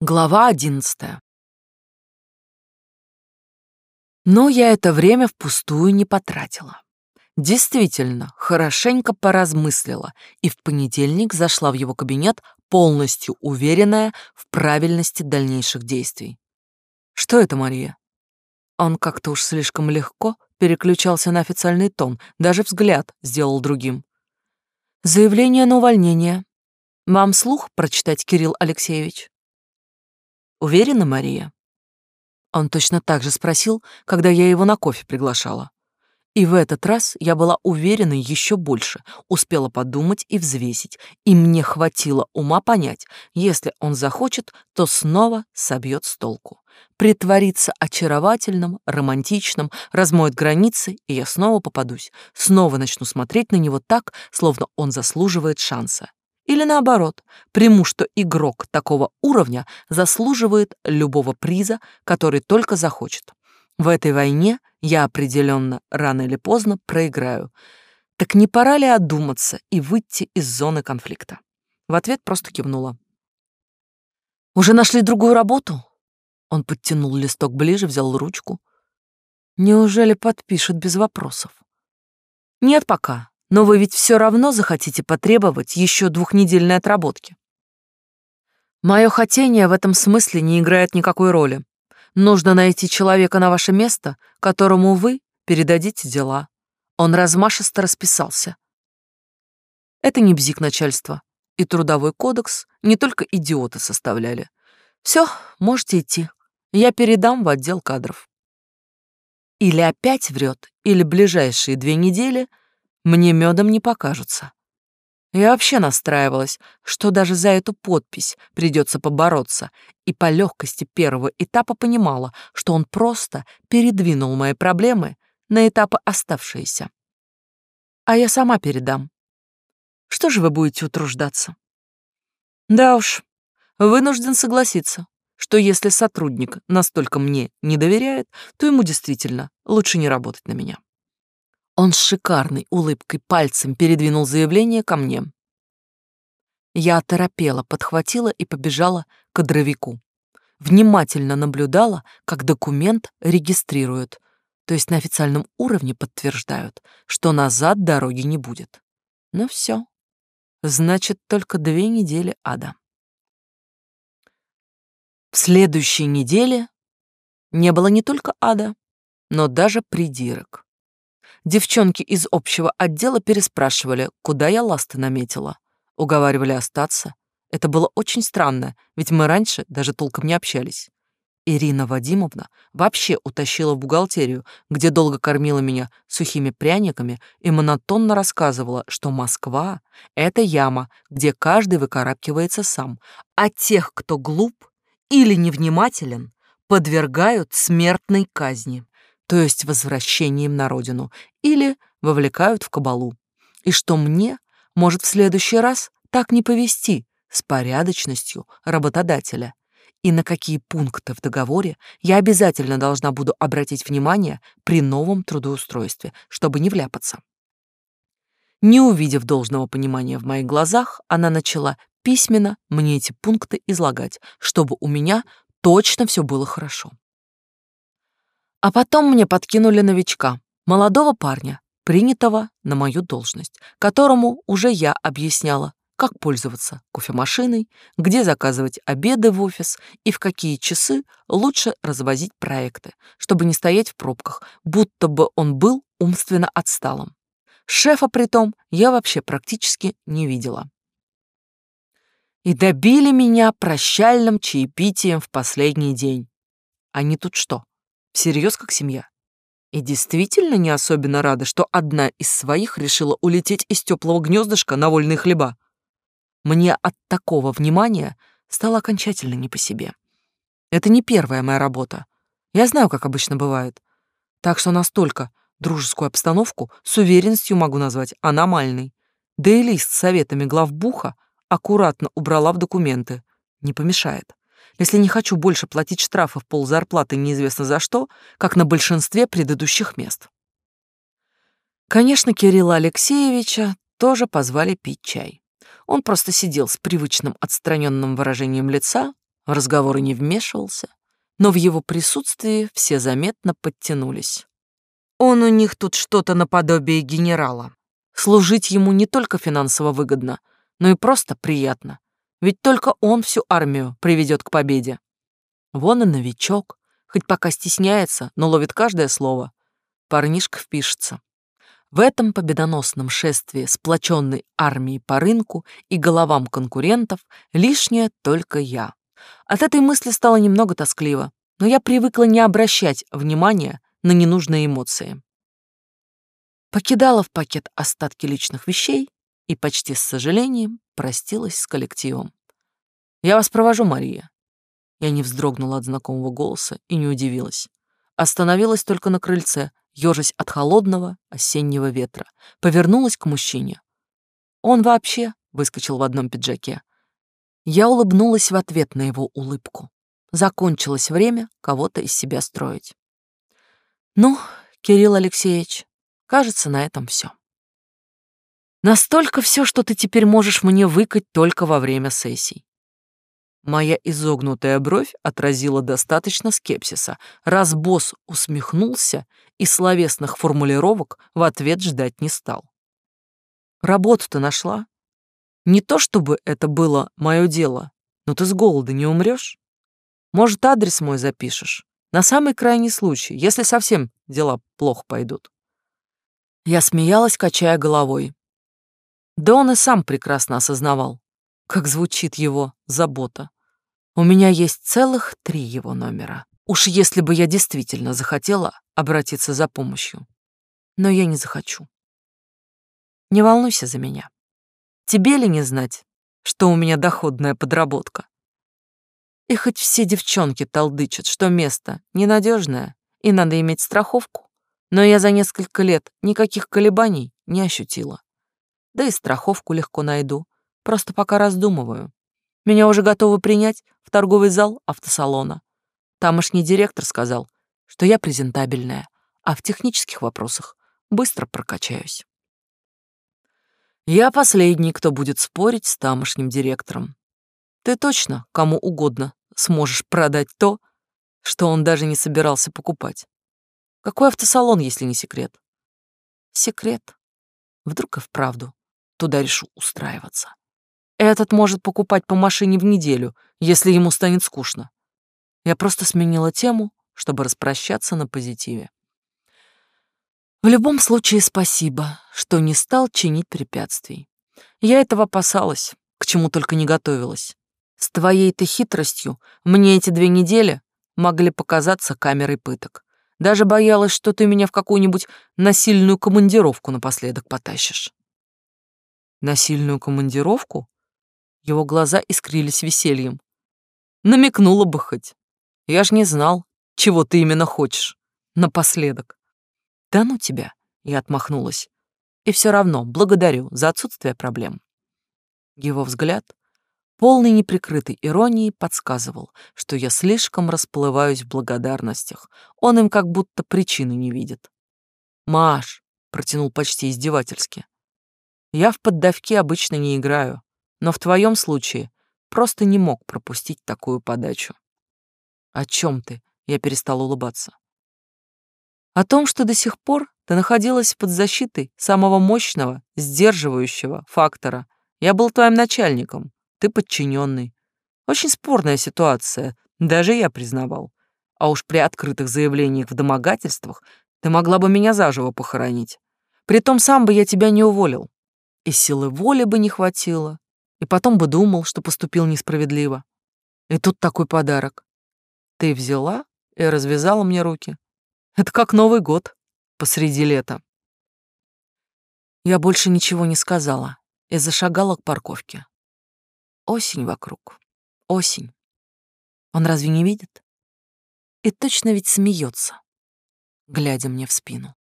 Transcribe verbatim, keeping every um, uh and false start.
Глава одиннадцатая. Но я это время впустую не потратила. Действительно, хорошенько поразмыслила и в понедельник зашла в его кабинет, полностью уверенная в правильности дальнейших действий. Что это, Мария? Он как-то уж слишком легко переключался на официальный тон, даже взгляд сделал другим. Заявление на увольнение. Вам вслух прочитать, Кирилл Алексеевич? Уверена, Мария? Он точно так же спросил, когда я его на кофе приглашала. И в этот раз я была уверена еще больше, успела подумать и взвесить, и мне хватило ума понять, если он захочет, то снова собьет с толку. Притворится очаровательным, романтичным, размоет границы, и я снова попадусь, снова начну смотреть на него так, словно он заслуживает шанса. Или наоборот, приму, что игрок такого уровня заслуживает любого приза, который только захочет. В этой войне я определенно рано или поздно проиграю. Так не пора ли одуматься и выйти из зоны конфликта? В ответ просто кивнула. «Уже нашли другую работу?» Он подтянул листок ближе, взял ручку. «Неужели подпишет без вопросов?» «Нет пока. Но вы ведь все равно захотите потребовать еще двухнедельной отработки. Мое хотение в этом смысле не играет никакой роли. Нужно найти человека на ваше место, которому вы передадите дела». Он размашисто расписался. Это не бзик начальства. И трудовой кодекс не только идиоты составляли. Все, можете идти. Я передам в отдел кадров. Или опять врет, или ближайшие две недели мне медом не покажутся. Я вообще настраивалась, что даже за эту подпись придется побороться, и по легкости первого этапа понимала, что он просто передвинул мои проблемы на этапы оставшиеся. А я сама передам. Что же вы будете утруждаться? Да уж, вынужден согласиться, что если сотрудник настолько мне не доверяет, то ему действительно лучше не работать на меня. Он с шикарной улыбкой пальцем передвинул заявление ко мне. Я оторопела, подхватила и побежала к кадровику. Внимательно наблюдала, как документ регистрируют, то есть на официальном уровне подтверждают, что назад дороги не будет. Ну все, значит, только две недели ада. В следующей неделе не было не только ада, но даже придирок. Девчонки из общего отдела переспрашивали, куда я ласты наметила. Уговаривали остаться. Это было очень странно, ведь мы раньше даже толком не общались. Ирина Вадимовна вообще утащила в бухгалтерию, где долго кормила меня сухими пряниками и монотонно рассказывала, что Москва — это яма, где каждый выкарабкивается сам, а тех, кто глуп или невнимателен, подвергают смертной казни, то есть возвращением на родину, или вовлекают в кабалу. И что мне может в следующий раз так не повести с порядочностью работодателя, и на какие пункты в договоре я обязательно должна буду обратить внимание при новом трудоустройстве, чтобы не вляпаться. Не увидев должного понимания в моих глазах, она начала письменно мне эти пункты излагать, чтобы у меня точно все было хорошо. А потом мне подкинули новичка, молодого парня, принятого на мою должность, которому уже я объясняла, как пользоваться кофемашиной, где заказывать обеды в офис и в какие часы лучше развозить проекты, чтобы не стоять в пробках, будто бы он был умственно отсталым. Шефа притом я вообще практически не видела. И добили меня прощальным чаепитием в последний день. Они тут что, всерьез как семья? И действительно не особенно рада, что одна из своих решила улететь из теплого гнездышка на вольные хлеба. Мне от такого внимания стало окончательно не по себе. Это не первая моя работа. Я знаю, как обычно бывает. Так что настолько дружескую обстановку с уверенностью могу назвать аномальной. Да и лист с советами главбуха аккуратно убрала в документы. Не помешает. Если не хочу больше платить штрафы в ползарплаты неизвестно за что, как на большинстве предыдущих мест. Конечно, Кирилла Алексеевича тоже позвали пить чай. Он просто сидел с привычным отстраненным выражением лица, в разговоры не вмешивался, но в его присутствии все заметно подтянулись. Он у них тут что-то наподобие генерала. Служить ему не только финансово выгодно, но и просто приятно. Ведь только он всю армию приведет к победе. Вон и новичок, хоть пока стесняется, но ловит каждое слово. Парнишка впишется. В этом победоносном шествии сплоченной армии по рынку и головам конкурентов лишняя только я. От этой мысли стало немного тоскливо, но я привыкла не обращать внимания на ненужные эмоции. Покидала в пакет остатки личных вещей и почти с сожалением простилась с коллективом. «Я вас провожу, Мария». Я не вздрогнула от знакомого голоса и не удивилась. Остановилась только на крыльце, ёжась от холодного осеннего ветра. Повернулась к мужчине. Он вообще выскочил в одном пиджаке. Я улыбнулась в ответ на его улыбку. Закончилось время кого-то из себя строить. Ну, Кирилл Алексеевич, кажется, на этом все. Настолько все, что ты теперь можешь мне выкать только во время сессий. Моя изогнутая бровь отразила достаточно скепсиса, раз босс усмехнулся и словесных формулировок в ответ ждать не стал. Работу-то нашла? Не то чтобы это было мое дело, но ты с голода не умрешь? Может, адрес мой запишешь? На самый крайний случай, если совсем дела плохо пойдут. Я смеялась, качая головой. Да он и сам прекрасно осознавал, как звучит его забота. У меня есть целых три его номера. Уж если бы я действительно захотела обратиться за помощью. Но я не захочу. Не волнуйся за меня. Тебе ли не знать, что у меня доходная подработка? И хоть все девчонки толдычат, что место ненадежное и надо иметь страховку, но я за несколько лет никаких колебаний не ощутила. Да и страховку легко найду, просто пока раздумываю. Меня уже готовы принять в торговый зал автосалона. Тамошний директор сказал, что я презентабельная, а в технических вопросах быстро прокачаюсь. Я последний, кто будет спорить с тамошним директором. Ты точно кому угодно сможешь продать то, что он даже не собирался покупать. Какой автосалон, если не секрет? Секрет. Вдруг и вправду туда решу устраиваться. Этот может покупать по машине в неделю, если ему станет скучно. Я просто сменила тему, чтобы распрощаться на позитиве. В любом случае, спасибо, что не стал чинить препятствий. Я этого опасалась, к чему только не готовилась. С твоей-то хитростью мне эти две недели могли показаться камерой пыток. Даже боялась, что ты меня в какую-нибудь насильную командировку напоследок потащишь. Насильную командировку? Его глаза искрились весельем. Намекнула бы хоть. Я ж не знал, чего ты именно хочешь. Напоследок. Да ну тебя, я отмахнулась. И все равно благодарю за отсутствие проблем. Его взгляд, полный неприкрытой иронии, подсказывал, что я слишком расплываюсь в благодарностях. Он им как будто причины не видит. «Маш», — протянул почти издевательски, — «я в поддавки обычно не играю, но в твоем случае просто не мог пропустить такую подачу». «О чем ты?» — я перестала улыбаться. «О том, что до сих пор ты находилась под защитой самого мощного, сдерживающего фактора. Я был твоим начальником, ты подчиненный. Очень спорная ситуация, даже я признавал. А уж при открытых заявлениях в домогательствах ты могла бы меня заживо похоронить. Притом сам бы я тебя не уволил. И силы воли бы не хватило, и потом бы думал, что поступил несправедливо. И тут такой подарок. Ты взяла и развязала мне руки. Это как Новый год посреди лета». Я больше ничего не сказала и зашагала к парковке. Осень вокруг. Осень. Он разве не видит? И точно ведь смеется, глядя мне в спину.